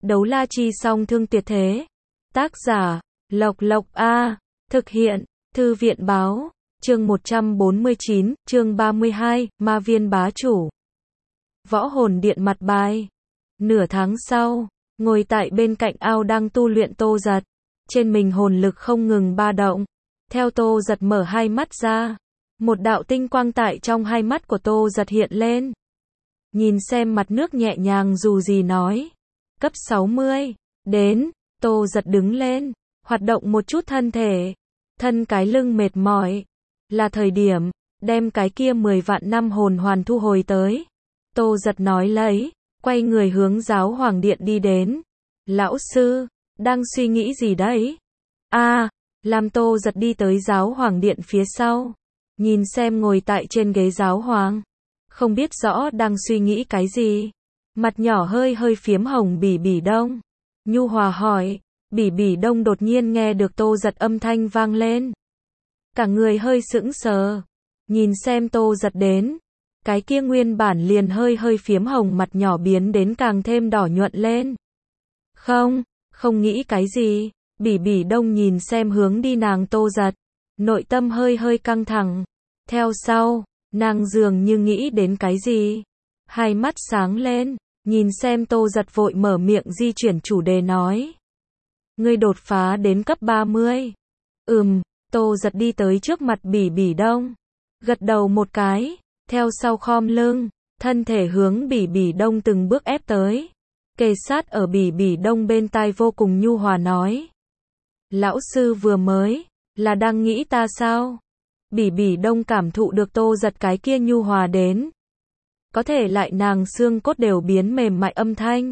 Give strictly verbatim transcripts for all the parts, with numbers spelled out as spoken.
Đấu la chi song thương tuyệt thế. Tác giả, Lộc Lộc A. Thực hiện, Thư viện báo. Chương một trăm bốn mươi chín, chương ba mươi hai, Ma viên bá chủ. Võ hồn điện mặt bài. Nửa tháng sau, ngồi tại bên cạnh ao đang tu luyện Tô Giật. Trên mình hồn lực không ngừng ba động. Theo Tô Giật mở hai mắt ra, một đạo tinh quang tại trong hai mắt của Tô Giật hiện lên. Nhìn xem mặt nước nhẹ nhàng dù gì nói. Cấp sáu mươi. Đến, Tô Giật đứng lên, hoạt động một chút thân thể. Thân cái lưng mệt mỏi. Là thời điểm, đem cái kia mười vạn năm hồn hoàn thu hồi tới. Tô Giật nói lấy, quay người hướng giáo hoàng điện đi đến. Lão sư, đang suy nghĩ gì đấy? À, làm Tô Giật đi tới giáo hoàng điện phía sau. Nhìn xem ngồi tại trên ghế giáo hoàng. Không biết rõ đang suy nghĩ cái gì. Mặt nhỏ hơi hơi phiếm hồng Bỉ Bỉ Đông. Nhu hòa hỏi. Bỉ Bỉ Đông đột nhiên nghe được Tô Giật âm thanh vang lên. Cả người hơi sững sờ. Nhìn xem Tô Giật đến. Cái kia nguyên bản liền hơi hơi phiếm hồng mặt nhỏ biến đến càng thêm đỏ nhuận lên. Không, không nghĩ cái gì. Bỉ Bỉ Đông nhìn xem hướng đi nàng Tô Giật. Nội tâm hơi hơi căng thẳng. Theo sau, nàng dường như nghĩ đến cái gì. Hai mắt sáng lên, nhìn xem Tô Giật vội mở miệng di chuyển chủ đề nói. Ngươi đột phá đến cấp ba mươi. Ừm, Tô Giật đi tới trước mặt Bỉ Bỉ Đông. Gật đầu một cái, theo sau khom lưng, thân thể hướng Bỉ Bỉ Đông từng bước ép tới. Kề sát ở Bỉ Bỉ Đông bên tai vô cùng nhu hòa nói. Lão sư vừa mới, là đang nghĩ ta sao? Bỉ Bỉ Đông cảm thụ được Tô Giật cái kia nhu hòa đến. Có thể lại nàng xương cốt đều biến mềm mại âm thanh.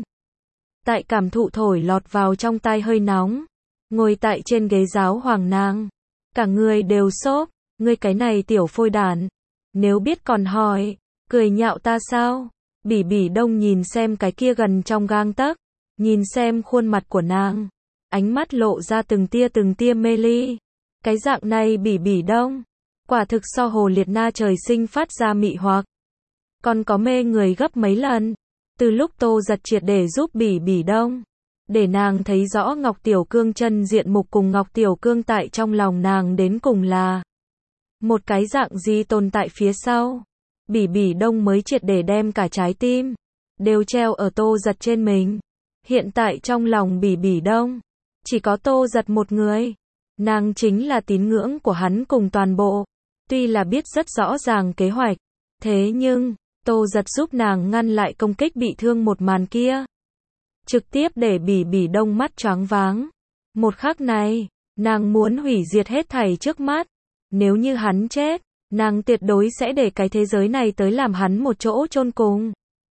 Tại cảm thụ thổi lọt vào trong tai hơi nóng. Ngồi tại trên ghế giáo hoàng nàng. Cả người đều xốp, ngươi cái này tiểu phôi đản. Nếu biết còn hỏi, cười nhạo ta sao? Bỉ Bỉ Đông nhìn xem cái kia gần trong gang tấc. Nhìn xem khuôn mặt của nàng. Ánh mắt lộ ra từng tia từng tia mê ly. Cái dạng này Bỉ Bỉ Đông. Quả thực so Hồ Liệt Na trời sinh phát ra mị hoặc. Còn có mê người gấp mấy lần. Từ lúc Tô Giật triệt để giúp Bỉ Bỉ Đông. Để nàng thấy rõ Ngọc Tiểu Cương chân diện mục cùng Ngọc Tiểu Cương tại trong lòng nàng đến cùng là. Một cái dạng gì tồn tại phía sau. Bỉ Bỉ Đông mới triệt để đem cả trái tim. Đều treo ở Tô Giật trên mình. Hiện tại trong lòng Bỉ Bỉ Đông. Chỉ có Tô Giật một người. Nàng chính là tín ngưỡng của hắn cùng toàn bộ. Tuy là biết rất rõ ràng kế hoạch. Thế nhưng, Tô Giật giúp nàng ngăn lại công kích bị thương một màn kia. Trực tiếp để Bỉ Bỉ Đông mắt choáng váng. Một khắc này, nàng muốn hủy diệt hết thảy trước mắt. Nếu như hắn chết, nàng tuyệt đối sẽ để cái thế giới này tới làm hắn một chỗ chôn cùng.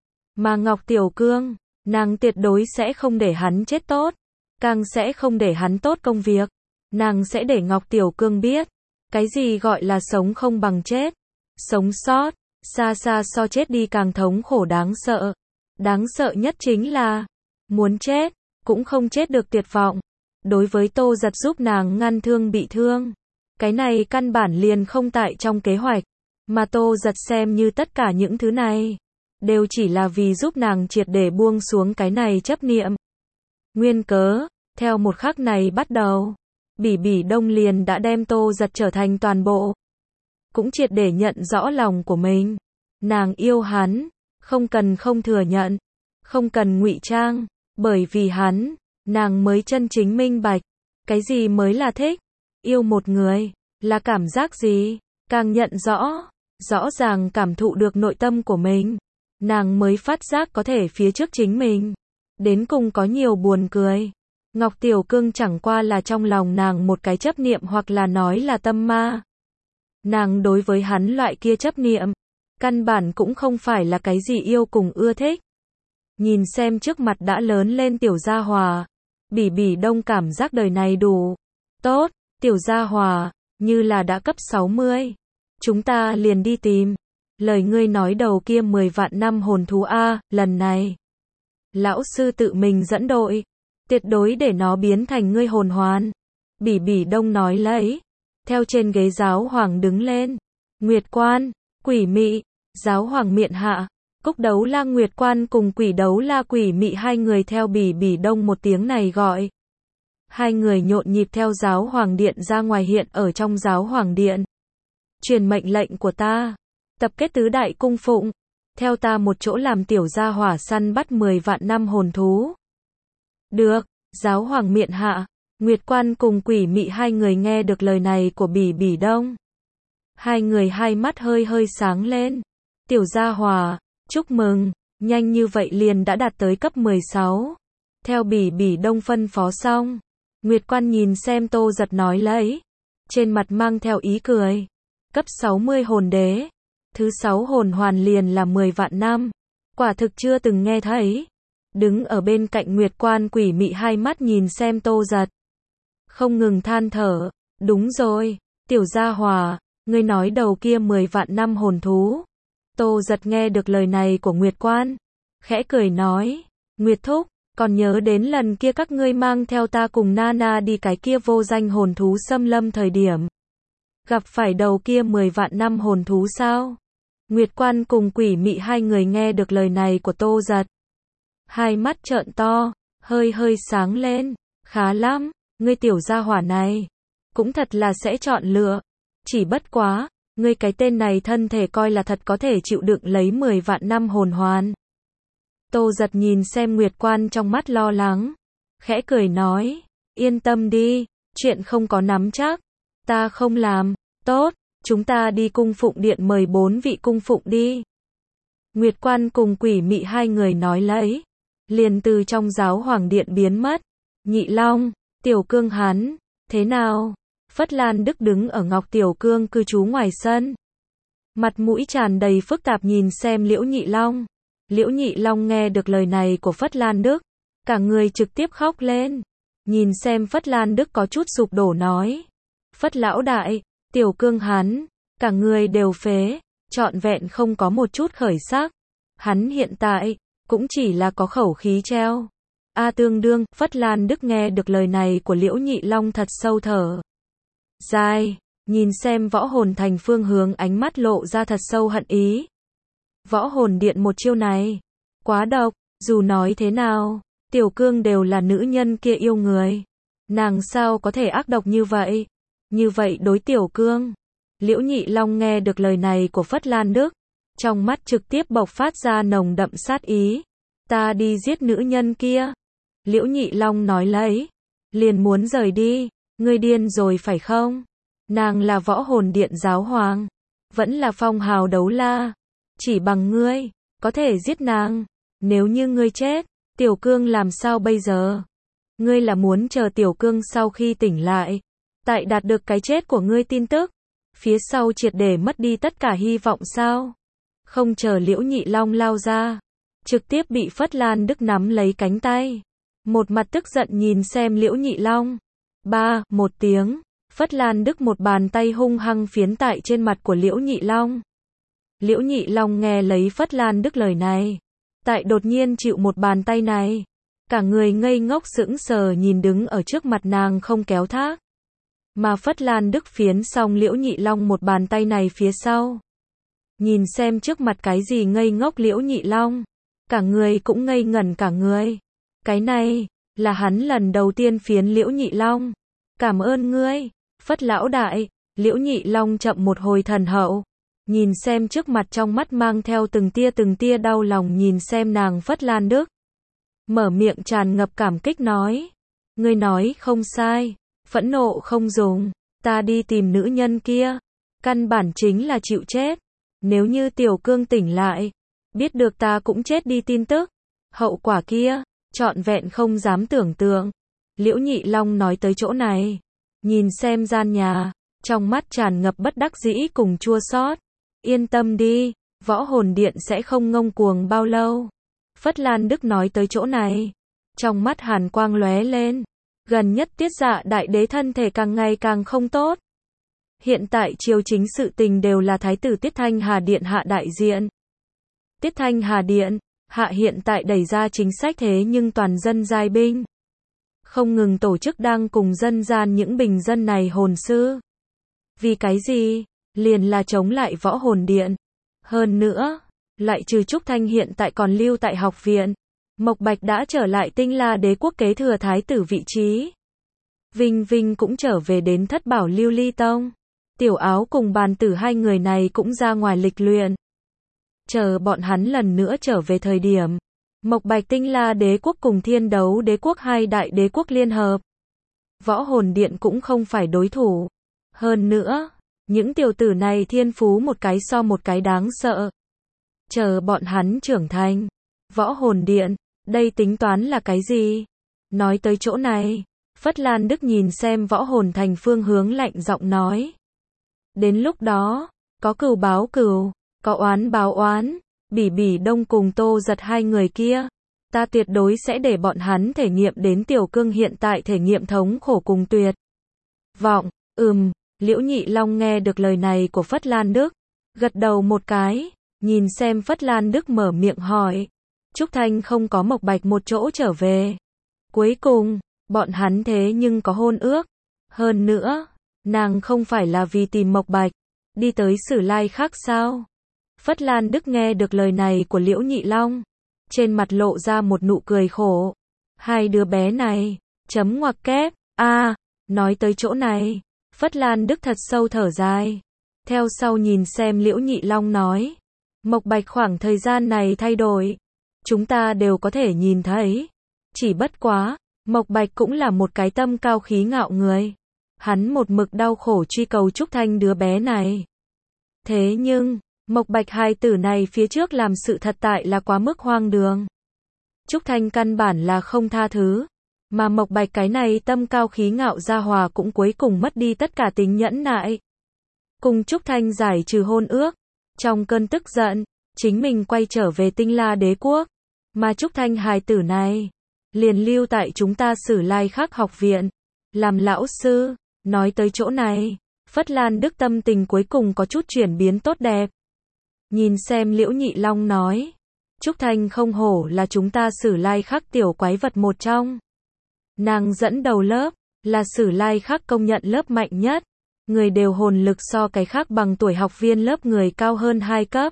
Mà Ngọc Tiểu Cương, nàng tuyệt đối sẽ không để hắn chết tốt. Càng sẽ không để hắn tốt công việc. Nàng sẽ để Ngọc Tiểu Cương biết. Cái gì gọi là sống không bằng chết. Sống sót, xa xa so chết đi càng thống khổ đáng sợ. Đáng sợ nhất chính là, muốn chết, cũng không chết được tuyệt vọng. Đối với Tô Giật giúp nàng ngăn thương bị thương. Cái này căn bản liền không tại trong kế hoạch. Mà Tô Giật xem như tất cả những thứ này. Đều chỉ là vì giúp nàng triệt để buông xuống cái này chấp niệm. Nguyên cớ, theo một khắc này bắt đầu. Bỉ Bỉ Đông liền đã đem Tô Giật trở thành toàn bộ. Cũng triệt để nhận rõ lòng của mình. Nàng yêu hắn, không cần không thừa nhận, không cần ngụy trang, bởi vì hắn, nàng mới chân chính minh bạch. Cái gì mới là thích? Yêu một người, là cảm giác gì? Càng nhận rõ, rõ ràng cảm thụ được nội tâm của mình. Nàng mới phát giác có thể phía trước chính mình. Đến cùng có nhiều buồn cười. Ngọc Tiểu Cương chẳng qua là trong lòng nàng một cái chấp niệm hoặc là nói là tâm ma. Nàng đối với hắn loại kia chấp niệm, căn bản cũng không phải là cái gì yêu cùng ưa thích. Nhìn xem trước mặt đã lớn lên tiểu gia hòa, Bỉ Bỉ Đông cảm giác đời này đủ tốt, tiểu gia hòa, như là đã cấp sáu mươi. Chúng ta liền đi tìm. Lời ngươi nói đầu kia mười vạn năm hồn thú A, lần này. Lão sư tự mình dẫn đội. Tuyệt đối để nó biến thành ngươi hồn hoàn. Bỉ Bỉ Đông nói lấy. Theo trên ghế giáo hoàng đứng lên. Nguyệt Quan, Quỷ Mị, giáo hoàng miện hạ. Cúc Đấu La Nguyệt Quan cùng Quỷ Đấu La Quỷ Mị hai người theo Bỉ Bỉ Đông một tiếng này gọi. Hai người nhộn nhịp theo giáo hoàng điện ra ngoài hiện ở trong giáo hoàng điện. Truyền mệnh lệnh của ta. Tập kết tứ đại cung phụng. Theo ta một chỗ làm tiểu gia hỏa săn bắt mười vạn năm hồn thú. Được, giáo hoàng miện hạ. Nguyệt Quan cùng Quỷ Mị hai người nghe được lời này của Bỉ Bỉ Đông. Hai người hai mắt hơi hơi sáng lên. Tiểu gia hỏa, chúc mừng, nhanh như vậy liền đã đạt tới cấp mười sáu. Theo Bỉ Bỉ Đông phân phó xong, Nguyệt Quan nhìn xem Tô Giật nói lấy. Trên mặt mang theo ý cười. Cấp sáu mươi hồn đế. Thứ sáu hồn hoàn liền là mười vạn năm. Quả thực chưa từng nghe thấy. Đứng ở bên cạnh Nguyệt Quan Quỷ Mị hai mắt nhìn xem Tô Giật. Không ngừng than thở. Đúng rồi, tiểu gia hỏa, ngươi nói đầu kia mười vạn năm hồn thú. Tô Giật nghe được lời này của Nguyệt Quan. Khẽ cười nói. Nguyệt Thúc, còn nhớ đến lần kia các ngươi mang theo ta cùng Nana đi cái kia vô danh hồn thú xâm lâm thời điểm. Gặp phải đầu kia mười vạn năm hồn thú sao? Nguyệt Quan cùng Quỷ Mị hai người nghe được lời này của Tô Giật. Hai mắt trợn to, hơi hơi sáng lên. Khá lắm, ngươi tiểu gia hỏa này. Cũng thật là sẽ chọn lựa. Chỉ bất quá, ngươi cái tên này thân thể coi là thật có thể chịu đựng lấy mười vạn năm hồn hoàn. Tô Giật nhìn xem Nguyệt Quan trong mắt lo lắng. Khẽ cười nói, yên tâm đi, chuyện không có nắm chắc. Ta không làm, tốt, chúng ta đi cung phụng điện mời bốn vị cung phụng đi. Nguyệt Quan cùng Quỷ Mị hai người nói lấy. Liền từ trong giáo hoàng điện biến mất. Nhị Long, Tiểu Cương hắn, thế nào? Phất Lan Đức đứng ở Ngọc Tiểu Cương cư trú ngoài sân. Mặt mũi tràn đầy phức tạp nhìn xem Liễu Nhị Long. Liễu Nhị Long nghe được lời này của Phất Lan Đức. Cả người trực tiếp khóc lên. Nhìn xem Phất Lan Đức có chút sụp đổ nói. Phất lão đại, Tiểu Cương hắn, cả người đều phế, trọn vẹn không có một chút khởi sắc. Hắn hiện tại, cũng chỉ là có khẩu khí treo. A tương đương, Phất Lan Đức nghe được lời này của Liễu Nhị Long thật sâu thở dài, nhìn xem võ hồn thành phương hướng ánh mắt lộ ra thật sâu hận ý. Võ hồn điện một chiêu này, quá độc, dù nói thế nào, Tiểu Cương đều là nữ nhân kia yêu người. Nàng sao có thể ác độc như vậy? Như vậy đối Tiểu Cương. Liễu Nhị Long nghe được lời này của Phất Lan Đức. Trong mắt trực tiếp bộc phát ra nồng đậm sát ý. Ta đi giết nữ nhân kia. Liễu Nhị Long nói lấy. Liền muốn rời đi. Ngươi điên rồi phải không? Nàng là võ hồn điện giáo hoàng. Vẫn là phong hào đấu la. Chỉ bằng ngươi, có thể giết nàng. Nếu như ngươi chết, Tiểu Cương làm sao bây giờ? Ngươi là muốn chờ Tiểu Cương sau khi tỉnh lại. Tại đạt được cái chết của ngươi tin tức. Phía sau triệt để mất đi tất cả hy vọng sao? Không chờ Liễu Nhị Long lao ra. Trực tiếp bị Phất Lan Đức nắm lấy cánh tay. Một mặt tức giận nhìn xem Liễu Nhị Long. Ba, một tiếng. Phất Lan Đức một bàn tay hung hăng phiến tại trên mặt của Liễu Nhị Long. Liễu Nhị Long nghe lấy Phất Lan Đức lời này. Tại đột nhiên chịu một bàn tay này. Cả người ngây ngốc sững sờ nhìn đứng ở trước mặt nàng không kéo thác. Mà Phất Lan Đức phiến xong Liễu Nhị Long một bàn tay này phía sau. Nhìn xem trước mặt cái gì ngây ngốc Liễu Nhị Long. Cả người cũng ngây ngẩn cả người. Cái này, là hắn lần đầu tiên phiến Liễu Nhị Long. Cảm ơn ngươi, Phất lão đại. Liễu Nhị Long chậm một hồi thần hậu. Nhìn xem trước mặt trong mắt mang theo từng tia từng tia đau lòng nhìn xem nàng Phất Lan Đức. Mở miệng tràn ngập cảm kích nói. Ngươi nói không sai, phẫn nộ không dùng, ta đi tìm nữ nhân kia. Căn bản chính là chịu chết. Nếu như Tiểu Cương tỉnh lại, biết được ta cũng chết đi tin tức. Hậu quả kia, trọn vẹn không dám tưởng tượng. Liễu Nhị Long nói tới chỗ này. Nhìn xem gian nhà, trong mắt tràn ngập bất đắc dĩ cùng chua xót. Yên tâm đi, võ hồn điện sẽ không ngông cuồng bao lâu. Phất Lan Đức nói tới chỗ này. Trong mắt hàn quang lóe lên. Gần nhất Tiết Dạ đại đế thân thể càng ngày càng không tốt. Hiện tại triều chính sự tình đều là thái tử Tiết Thanh Hà Điện hạ đại diện. Tiết Thanh Hà Điện hạ hiện tại đẩy ra chính sách thế nhưng toàn dân giai binh. Không ngừng tổ chức đang cùng dân gian những bình dân này hồn sư. Vì cái gì? Liền là chống lại võ hồn điện. Hơn nữa, Lại trừ Trúc Thanh hiện tại còn lưu tại học viện, Mộc Bạch đã trở lại Tinh La Đế quốc kế thừa thái tử vị trí. Vinh Vinh cũng trở về đến Thất Bảo Lưu Ly Tông. Tiểu Áo cùng Bàn Tử hai người này cũng ra ngoài lịch luyện. Chờ bọn hắn lần nữa trở về thời điểm, Mộc Bạch Tinh La Đế quốc cùng Thiên Đấu Đế quốc hai đại đế quốc liên hợp. Võ Hồn Điện cũng không phải đối thủ. Hơn nữa, những tiểu tử này thiên phú một cái so một cái đáng sợ. Chờ bọn hắn trưởng thành. Võ Hồn Điện, đây tính toán là cái gì? Nói tới chỗ này, Phất Lan Đức nhìn xem Võ Hồn Thành phương hướng lạnh giọng nói. Đến lúc đó, có cừu báo cừu, có oán báo oán, Bỉ Bỉ Đông cùng Tô Giật hai người kia. Ta tuyệt đối sẽ để bọn hắn thể nghiệm đến Tiểu Cương hiện tại thể nghiệm thống khổ cùng tuyệt vọng. Ừm, Liễu Nhị Long nghe được lời này của Phất Lan Đức, gật đầu một cái, nhìn xem Phất Lan Đức mở miệng hỏi. Trúc Thanh không có Mộc Bạch một chỗ trở về. Cuối cùng, bọn hắn thế nhưng có hôn ước. Hơn nữa, nàng không phải là vì tìm Mộc Bạch, đi tới Sử Lai khác sao? Phất Lan Đức nghe được lời này của Liễu Nhị Long, trên mặt lộ ra một nụ cười khổ. Hai đứa bé này, chấm ngoặc kép, a à, nói tới chỗ này, Phất Lan Đức thật sâu thở dài. Theo sau nhìn xem Liễu Nhị Long nói, Mộc Bạch khoảng thời gian này thay đổi, chúng ta đều có thể nhìn thấy. Chỉ bất quá, Mộc Bạch cũng là một cái tâm cao khí ngạo người. Hắn một mực đau khổ truy cầu Trúc Thanh đứa bé này. Thế nhưng, Mộc Bạch hài tử này phía trước làm sự thật tại là quá mức hoang đường. Trúc Thanh căn bản là không tha thứ, mà Mộc Bạch cái này tâm cao khí ngạo gia hòa cũng cuối cùng mất đi tất cả tính nhẫn nại. Cùng Trúc Thanh giải trừ hôn ước, trong cơn tức giận, chính mình quay trở về Tinh La Đế quốc, mà Trúc Thanh hài tử này liền lưu tại chúng ta Sử Lai Khắc học viện, làm lão sư. Nói tới chỗ này, Phất Lan Đức tâm tình cuối cùng có chút chuyển biến tốt đẹp. Nhìn xem Liễu Nhị Long nói, Trúc Thanh không hổ là chúng ta Sử Lai Khắc tiểu quái vật một trong. Nàng dẫn đầu lớp, là Sử Lai Khắc công nhận lớp mạnh nhất, người đều hồn lực so cái khác bằng tuổi học viên lớp người cao hơn hai cấp.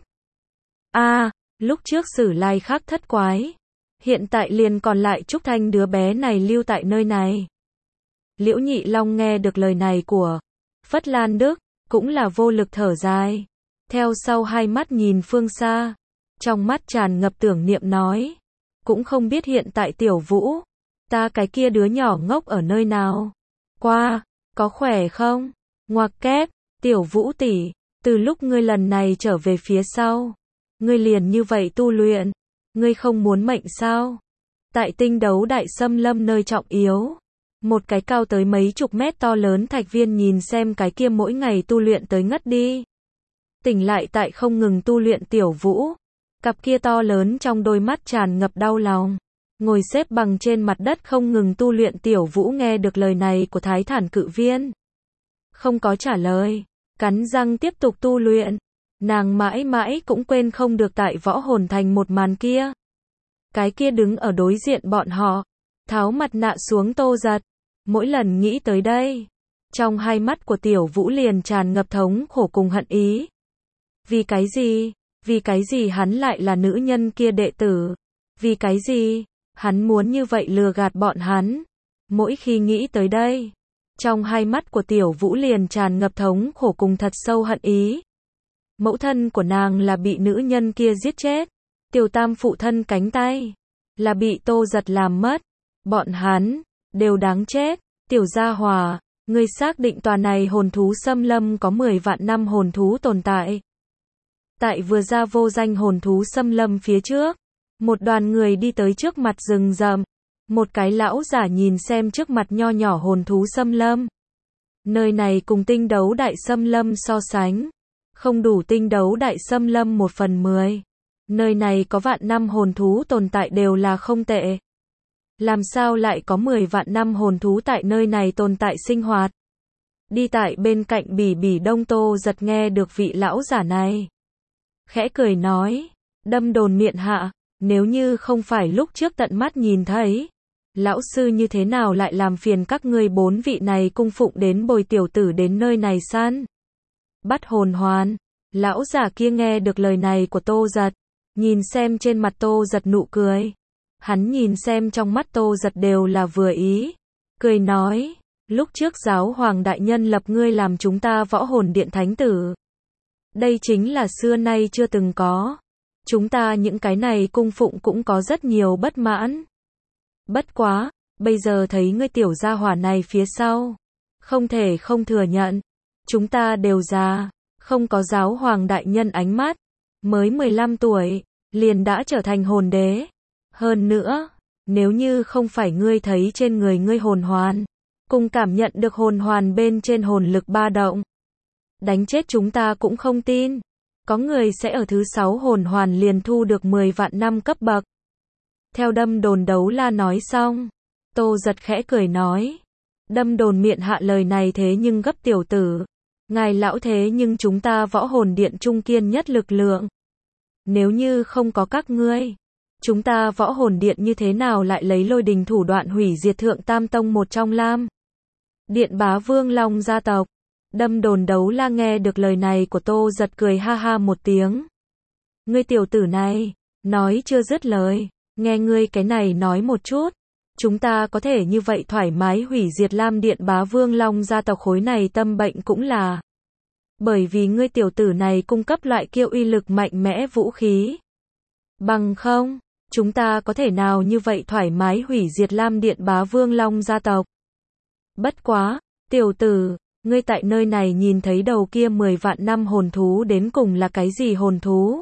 A, à, lúc trước Sử Lai Khắc thất quái, hiện tại liền còn lại Trúc Thanh đứa bé này lưu tại nơi này. Liễu Nhị Long nghe được lời này của Phất Lan Đức, cũng là vô lực thở dài. Theo sau hai mắt nhìn phương xa, trong mắt tràn ngập tưởng niệm nói, cũng không biết hiện tại Tiểu Vũ, ta cái kia đứa nhỏ ngốc ở nơi nào. Qua, có khỏe không? Ngoặc kép, Tiểu Vũ tỷ, từ lúc ngươi lần này trở về phía sau, ngươi liền như vậy tu luyện, ngươi không muốn mệnh sao? Tại Tinh Đấu Đại Xâm Lâm nơi trọng yếu, một cái cao tới mấy chục mét to lớn thạch viên nhìn xem cái kia mỗi ngày tu luyện tới ngất đi. Tỉnh lại tại không ngừng tu luyện Tiểu Vũ, cặp kia to lớn trong đôi mắt tràn ngập đau lòng. Ngồi xếp bằng trên mặt đất không ngừng tu luyện Tiểu Vũ nghe được lời này của Thái Thản Cự Viên, không có trả lời, cắn răng tiếp tục tu luyện. Nàng mãi mãi cũng quên không được tại Võ Hồn Thành một màn kia. Cái kia đứng ở đối diện bọn họ, tháo mặt nạ xuống Tô Giật. Mỗi lần nghĩ tới đây, trong hai mắt của Tiểu Vũ liền tràn ngập thống khổ cùng hận ý. Vì cái gì? Vì cái gì hắn lại là nữ nhân kia đệ tử? Vì cái gì? Hắn muốn như vậy lừa gạt bọn hắn. Mỗi khi nghĩ tới đây, trong hai mắt của Tiểu Vũ liền tràn ngập thống khổ cùng thật sâu hận ý. Mẫu thân của nàng là bị nữ nhân kia giết chết. Tiểu Tam phụ thân cánh tay là bị Tô Giật làm mất. Bọn hắn đều đáng chết. Tiểu Gia Hòa, ngươi xác định tòa này hồn thú xâm lâm có mười vạn năm hồn thú tồn tại. Tại vừa ra vô danh hồn thú xâm lâm phía trước, một đoàn người đi tới trước mặt rừng rậm. Một cái lão giả nhìn xem trước mặt nho nhỏ hồn thú xâm lâm. Nơi này cùng Tinh Đấu Đại Xâm Lâm so sánh, không đủ Tinh Đấu Đại Xâm Lâm một phần mười. Nơi này có vạn năm hồn thú tồn tại đều là không tệ. Làm sao lại có mười vạn năm hồn thú tại nơi này tồn tại sinh hoạt? Đi tại bên cạnh Bỉ Bỉ Đông Tô Giật nghe được vị lão giả này, khẽ cười nói, đâm đồn miệng hạ, nếu như không phải lúc trước tận mắt nhìn thấy, lão sư như thế nào lại làm phiền các ngươi bốn vị này cung phụng đến bồi tiểu tử đến nơi này săn bắt hồn hoàn. Lão giả kia nghe được lời này của Tô Giật, Nhìn xem trên mặt Tô Giật nụ cười. Hắn nhìn xem trong mắt Tô Giật đều là vừa ý. Cười nói, lúc trước giáo hoàng đại nhân lập ngươi làm chúng ta võ hồn điện thánh tử. Đây chính là xưa nay chưa từng có. Chúng ta những cái này cung phụng cũng có rất nhiều bất mãn. Bất quá, bây giờ thấy ngươi tiểu gia hỏa này phía sau. Không thể không thừa nhận. Chúng ta đều già, không có giáo hoàng đại nhân ánh mắt. Mới mười lăm tuổi, liền đã trở thành hồn đế. Hơn nữa, nếu như không phải ngươi thấy trên người ngươi hồn hoàn, cùng cảm nhận được hồn hoàn bên trên hồn lực ba động, đánh chết chúng ta cũng không tin. Có người sẽ ở thứ sáu hồn hoàn liền thu được mười vạn năm cấp bậc. Theo Đâm Đồn Đấu La nói xong, Tô Giật khẽ cười nói, Đâm Đồn miệng hạ lời này thế nhưng gấp tiểu tử. Ngài lão thế nhưng chúng ta võ hồn điện trung kiên nhất lực lượng. Nếu như không có các ngươi, chúng ta võ hồn điện như thế nào lại lấy lôi đình thủ đoạn hủy diệt thượng tam tông một trong Lam Điện Bá Vương Long gia tộc. Đâm Đồn Đấu La nghe được lời này của Tô Giật cười ha ha một tiếng. Ngươi tiểu tử này, nói chưa dứt lời, nghe ngươi cái này nói một chút. Chúng ta có thể như vậy thoải mái hủy diệt Lam Điện Bá Vương Long gia tộc khối này tâm bệnh cũng là bởi vì ngươi tiểu tử này cung cấp loại kia uy lực mạnh mẽ vũ khí. Bằng không, chúng ta có thể nào như vậy thoải mái hủy diệt Lam Điện Bá Vương Long gia tộc. Bất quá, tiểu tử, ngươi tại nơi này nhìn thấy đầu kia mười vạn năm hồn thú đến cùng là cái gì hồn thú?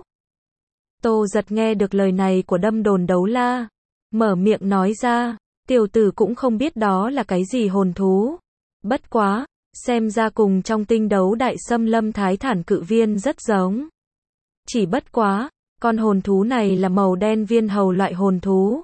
Tô Giật nghe được lời này của Đâm Đồn Đấu La, mở miệng nói ra, tiểu tử cũng không biết đó là cái gì hồn thú. Bất quá, xem ra cùng trong tinh đấu đại xâm lâm thái thản cự viên rất giống. Chỉ bất quá, con hồn thú này là màu đen viên hầu loại hồn thú.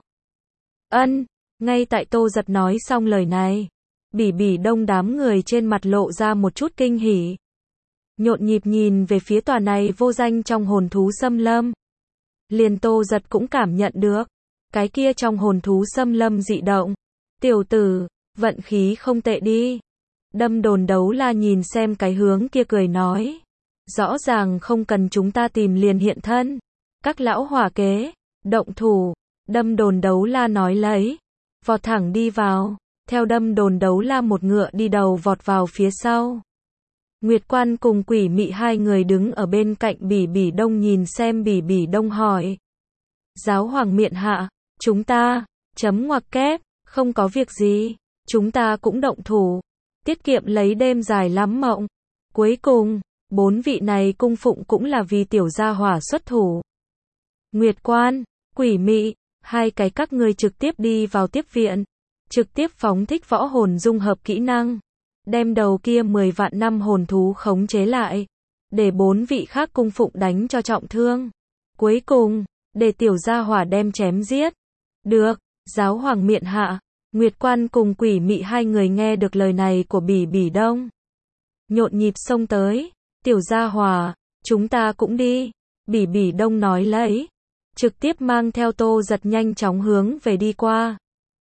Ân, ngay tại Tô Giật nói xong lời này, Bỉ Bỉ Đông đám người trên mặt lộ ra một chút kinh hỉ. Nhộn nhịp nhìn về phía tòa này vô danh trong hồn thú xâm lâm. Liền Tô Giật cũng cảm nhận được, cái kia trong hồn thú xâm lâm dị động. Tiểu tử, vận khí không tệ đi. Đâm Đồn Đấu La nhìn xem cái hướng kia cười nói. Rõ ràng không cần chúng ta tìm liền hiện thân. Các lão hỏa kế, động thủ. Đâm Đồn Đấu La nói lấy, vọt thẳng đi vào. Theo Đâm Đồn Đấu La một ngựa đi đầu vọt vào phía sau. Nguyệt Quan cùng Quỷ Mị hai người đứng ở bên cạnh Bỉ Bỉ Đông nhìn xem. Bỉ Bỉ Đông hỏi. Giáo hoàng miện hạ, chúng ta, chấm ngoặc kép, không có việc gì, chúng ta cũng động thủ, tiết kiệm lấy đêm dài lắm mộng. Cuối cùng, bốn vị này cung phụng cũng là vì tiểu gia hỏa xuất thủ. Nguyệt Quan, Quỷ Mị, hai cái các ngươi trực tiếp đi vào tiếp viện, trực tiếp phóng thích võ hồn dung hợp kỹ năng, đem đầu kia mười vạn năm hồn thú khống chế lại, để bốn vị khác cung phụng đánh cho trọng thương. Cuối cùng, để tiểu gia hỏa đem chém giết. Được, giáo hoàng miện hạ. Nguyệt Quan cùng Quỷ Mị hai người nghe được lời này của Bỉ Bỉ Đông, nhộn nhịp xông tới. Tiểu gia hỏa, chúng ta cũng đi. Bỉ Bỉ Đông nói lấy, trực tiếp mang theo Tô Giật nhanh chóng hướng về đi qua.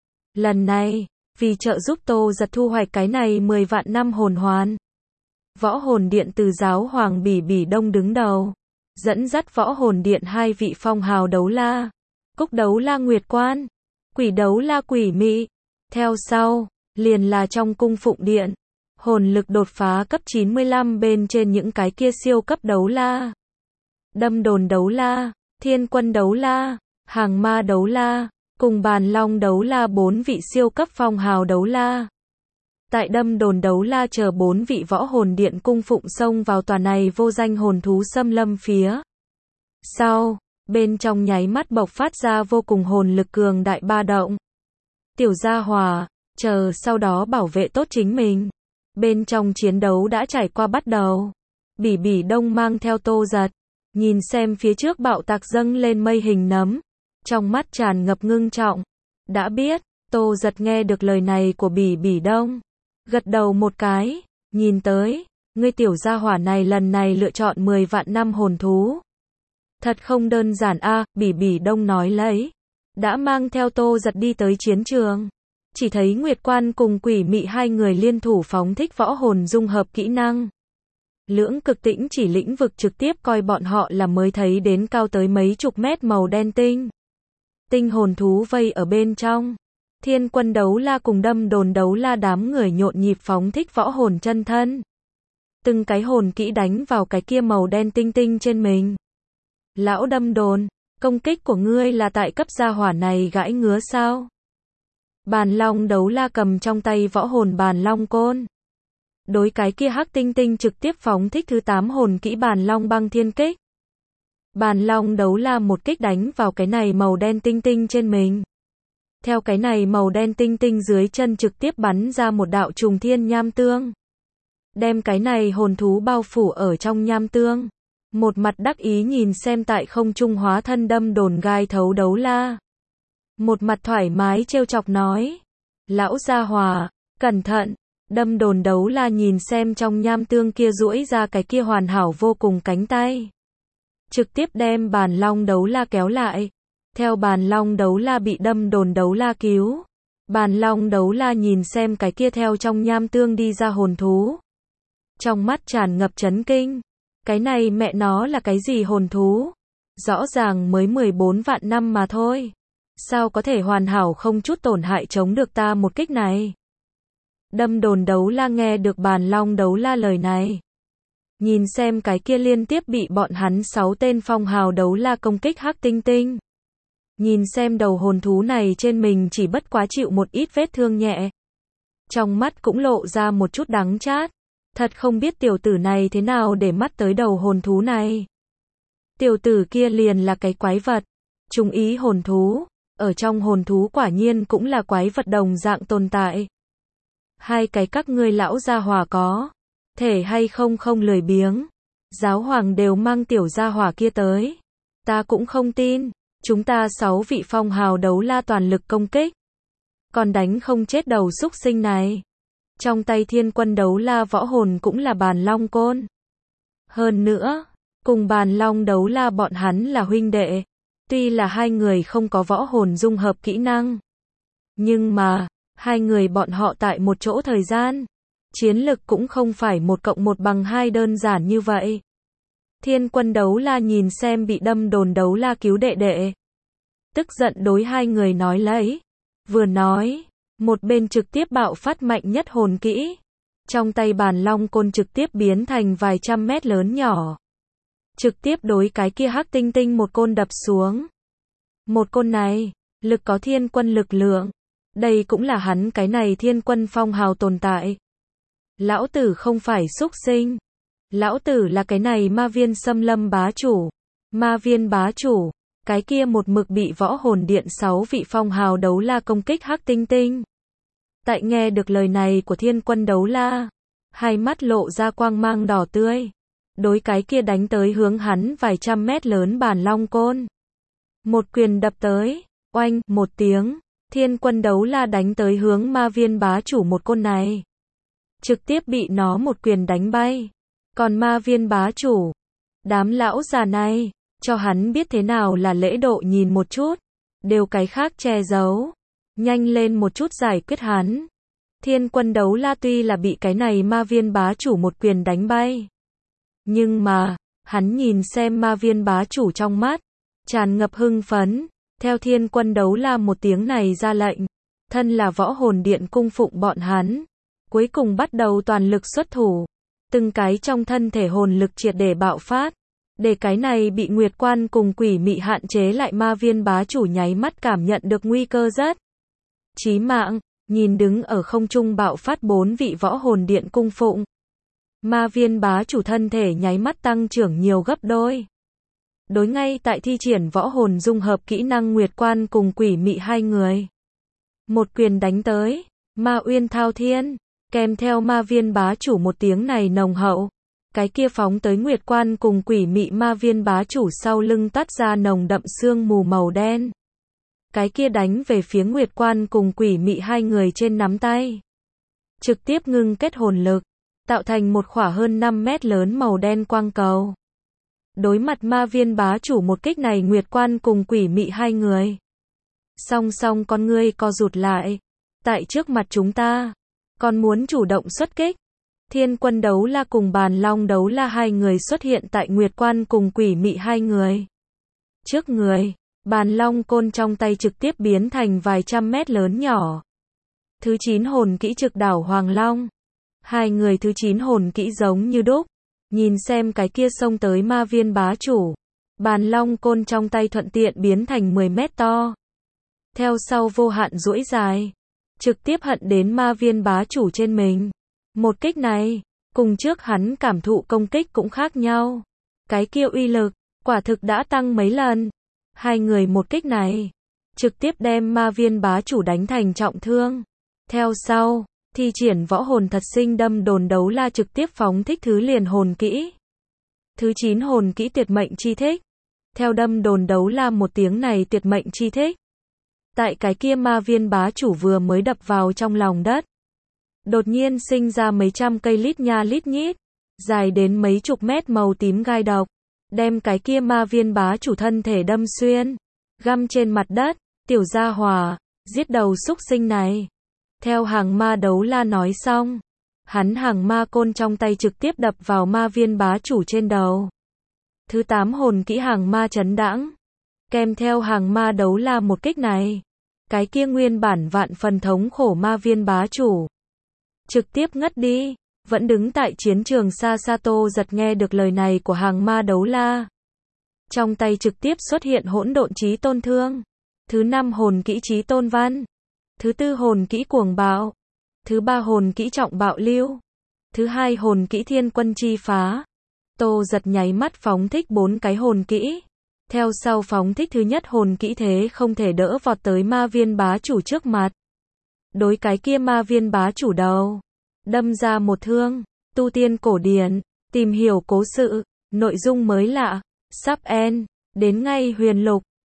Lần này, vì trợ giúp Tô Giật thu hoạch cái này mười vạn năm hồn hoàn, võ hồn điện từ giáo hoàng Bỉ Bỉ Đông đứng đầu, dẫn dắt võ hồn điện hai vị phong hào đấu la, Cúc Đấu La Nguyệt Quan, Quỷ Đấu La Quỷ Mị. Theo sau, liền là trong cung phụng điện, hồn lực đột phá cấp chín mươi lăm bên trên những cái kia siêu cấp đấu la. Đâm Đồn Đấu La, Thiên Quân Đấu La, Hàng Ma Đấu La, cùng Bàn Long Đấu La bốn vị siêu cấp phong hào đấu la. Tại Đâm Đồn Đấu La chờ bốn vị võ hồn điện cung phụng xông vào tòa này vô danh hồn thú xâm lâm phía sau, bên trong nháy mắt bộc phát ra vô cùng hồn lực cường đại ba động. Tiểu gia hỏa, chờ sau đó bảo vệ tốt chính mình. Bên trong chiến đấu đã trải qua bắt đầu. Bỉ Bỉ Đông mang theo Tô Giật, nhìn xem phía trước bạo tạc dâng lên mây hình nấm, trong mắt tràn ngập ngưng trọng. Đã biết, Tô Giật nghe được lời này của Bỉ Bỉ Đông, gật đầu một cái, nhìn tới, ngươi tiểu gia hỏa này lần này lựa chọn mười vạn năm hồn thú. Thật không đơn giản a, à, Bỉ Bỉ Đông nói lấy, đã mang theo Tô Giật đi tới chiến trường. Chỉ thấy Nguyệt Quan cùng Quỷ Mị hai người liên thủ phóng thích võ hồn dung hợp kỹ năng. Lưỡng cực tĩnh chỉ lĩnh vực trực tiếp coi bọn họ là mới thấy đến cao tới mấy chục mét màu đen tinh. Tinh hồn thú vây ở bên trong. Thiên quân đấu la cùng đâm đồn đấu la đám người nhộn nhịp phóng thích võ hồn chân thân. Từng cái hồn kỹ đánh vào cái kia màu đen tinh tinh trên mình. Lão đâm đồn, công kích của ngươi là tại cấp gia hỏa này gãi ngứa sao? Bàn long đấu la cầm trong tay võ hồn bàn long côn. Đối cái kia hắc tinh tinh trực tiếp phóng thích thứ tám hồn kỹ bàn long băng thiên kích. Bàn long đấu la một kích đánh vào cái này màu đen tinh tinh trên mình. Theo cái này màu đen tinh tinh dưới chân trực tiếp bắn ra một đạo trùng thiên nham tương. Đem cái này hồn thú bao phủ ở trong nham tương. Một mặt đắc ý nhìn xem tại không trung hóa thân đâm đồn gai thấu đấu la. Một mặt thoải mái trêu chọc nói. Lão gia hòa, cẩn thận. Đâm đồn đấu la nhìn xem trong nham tương kia duỗi ra cái kia hoàn hảo vô cùng cánh tay. Trực tiếp đem bàn long đấu la kéo lại. Theo bàn long đấu la bị đâm đồn đấu la cứu. Bàn long đấu la nhìn xem cái kia theo trong nham tương đi ra hồn thú. Trong mắt tràn ngập chấn kinh. Cái này mẹ nó là cái gì hồn thú? Rõ ràng mới mười bốn vạn năm mà thôi. Sao có thể hoàn hảo không chút tổn hại chống được ta một kích này? Đâm đồn đấu la nghe được bàn long đấu la lời này. Nhìn xem cái kia liên tiếp bị bọn hắn sáu tên phong hào đấu la công kích hắc tinh tinh. Nhìn xem đầu hồn thú này trên mình chỉ bất quá chịu một ít vết thương nhẹ. Trong mắt cũng lộ ra một chút đắng chát. Thật không biết tiểu tử này thế nào để mắt tới đầu hồn thú này. Tiểu tử kia liền là cái quái vật. Trung ý hồn thú. Ở trong hồn thú quả nhiên cũng là quái vật đồng dạng tồn tại. Hai cái các ngươi lão gia hỏa có thể hay không không lười biếng. Giáo hoàng đều mang tiểu gia hỏa kia tới. Ta cũng không tin. Chúng ta sáu vị phong hào đấu la toàn lực công kích. Còn đánh không chết đầu súc sinh này. Trong tay thiên quân đấu la võ hồn cũng là bàn long côn. Hơn nữa, cùng bàn long đấu la bọn hắn là huynh đệ. Tuy là hai người không có võ hồn dung hợp kỹ năng. Nhưng mà, hai người bọn họ tại một chỗ thời gian. Chiến lực cũng không phải một cộng một bằng hai đơn giản như vậy. Thiên quân đấu la nhìn xem bị đâm đồn đấu la cứu đệ đệ. Tức giận đối hai người nói lấy. Vừa nói, một bên trực tiếp bạo phát mạnh nhất hồn kỹ. Trong tay bàn long côn trực tiếp biến thành vài trăm mét lớn nhỏ. Trực tiếp đối cái kia hắc tinh tinh một côn đập xuống. Một côn này, lực có thiên quân lực lượng. Đây cũng là hắn cái này thiên quân phong hào tồn tại. Lão tử không phải súc sinh. Lão tử là cái này ma viên xâm lâm bá chủ. Ma viên bá chủ. Cái kia một mực bị võ hồn điện sáu vị phong hào đấu la công kích hắc tinh tinh. Tại nghe được lời này của thiên quân đấu la. Hai mắt lộ ra quang mang đỏ tươi. Đối cái kia đánh tới hướng hắn vài trăm mét lớn bàn long côn. Một quyền đập tới. Oanh, một tiếng. Thiên quân đấu la đánh tới hướng ma viên bá chủ một côn này. Trực tiếp bị nó một quyền đánh bay. Còn ma viên bá chủ. Đám lão già này. Cho hắn biết thế nào là lễ độ nhìn một chút. Đều cái khác che giấu. Nhanh lên một chút giải quyết hắn. Thiên quân đấu la tuy là bị cái này ma viên bá chủ một quyền đánh bay. Nhưng mà, hắn nhìn xem ma viên bá chủ trong mắt. Tràn ngập hưng phấn. Theo thiên quân đấu la một tiếng này ra lệnh. Thân là võ hồn điện cung phụng bọn hắn. Cuối cùng bắt đầu toàn lực xuất thủ. Từng cái trong thân thể hồn lực triệt để bạo phát. Để cái này bị Nguyệt Quan cùng quỷ mị hạn chế lại ma viên bá chủ nháy mắt cảm nhận được nguy cơ rất chí mạng, nhìn đứng ở không trung bạo phát bốn vị võ hồn điện cung phụng. Ma viên bá chủ thân thể nháy mắt tăng trưởng nhiều gấp đôi. Đối ngay tại thi triển võ hồn dung hợp kỹ năng Nguyệt Quan cùng quỷ mị hai người. Một quyền đánh tới, ma uyên thao thiên, kèm theo ma viên bá chủ một tiếng này nồng hậu. Cái kia phóng tới Nguyệt Quan cùng quỷ mị ma viên bá chủ sau lưng tắt ra nồng đậm sương mù màu đen. Cái kia đánh về phía Nguyệt Quan cùng quỷ mị hai người trên nắm tay. Trực tiếp ngưng kết hồn lực, tạo thành một khỏa hơn năm mét lớn màu đen quang cầu. Đối mặt ma viên bá chủ một kích này Nguyệt Quan cùng quỷ mị hai người. Song song con ngươi co rụt lại. Tại trước mặt chúng ta, còn muốn chủ động xuất kích. Thiên Quân Đấu La cùng Bàn Long Đấu La hai người xuất hiện tại Nguyệt Quan cùng Quỷ Mị hai người. Trước người, Bàn Long côn trong tay trực tiếp biến thành vài trăm mét lớn nhỏ. Thứ chín hồn kỹ Trực Đảo Hoàng Long. Hai người thứ chín hồn kỹ giống như đúc. Nhìn xem cái kia xông tới ma viên bá chủ. Bàn Long côn trong tay thuận tiện biến thành mười mét to. Theo sau vô hạn duỗi dài. Trực tiếp hận đến ma viên bá chủ trên mình. Một kích này, cùng trước hắn cảm thụ công kích cũng khác nhau. Cái kia uy lực, quả thực đã tăng mấy lần. Hai người một kích này, trực tiếp đem ma viên bá chủ đánh thành trọng thương. Theo sau, thi triển võ hồn thật sinh đâm đồn đấu la trực tiếp phóng thích thứ liền hồn kỹ. Thứ chín hồn kỹ tuyệt mệnh chi thích. Theo đâm đồn đấu la một tiếng này tuyệt mệnh chi thích. Tại cái kia ma viên bá chủ vừa mới đập vào trong lòng đất. Đột nhiên sinh ra mấy trăm cây lít nha lít nhít. Dài đến mấy chục mét màu tím gai độc. Đem cái kia ma viên bá chủ thân thể đâm xuyên. Găm trên mặt đất. Tiểu gia hỏa, giết đầu súc sinh này. Theo hàng ma đấu la nói xong. Hắn hàng ma côn trong tay trực tiếp đập vào ma viên bá chủ trên đầu. Thứ tám hồn kỹ hàng ma chấn đãng. Kèm theo hàng ma đấu la một kích này. Cái kia nguyên bản vạn phần thống khổ ma viên bá chủ. Trực tiếp ngất đi. Vẫn đứng tại chiến trường xa xa Tô Giật nghe được lời này của hàng ma đấu la. Trong tay trực tiếp xuất hiện hỗn độn chí tôn thương. Thứ năm hồn kỹ chí tôn văn. Thứ tư hồn kỹ cuồng bạo. Thứ ba hồn kỹ trọng bạo lưu. Thứ hai hồn kỹ thiên quân chi phá. Tô Giật nháy mắt phóng thích bốn cái hồn kỹ. Theo sau phóng thích thứ nhất hồn kỹ thế không thể đỡ vọt tới ma viên bá chủ trước mặt. Đối cái kia ma viên bá chủ đầu. Đâm ra một thương. Tu tiên cổ điển. Tìm hiểu cố sự. Nội dung mới lạ. Sub N. Đến ngay huyền lục.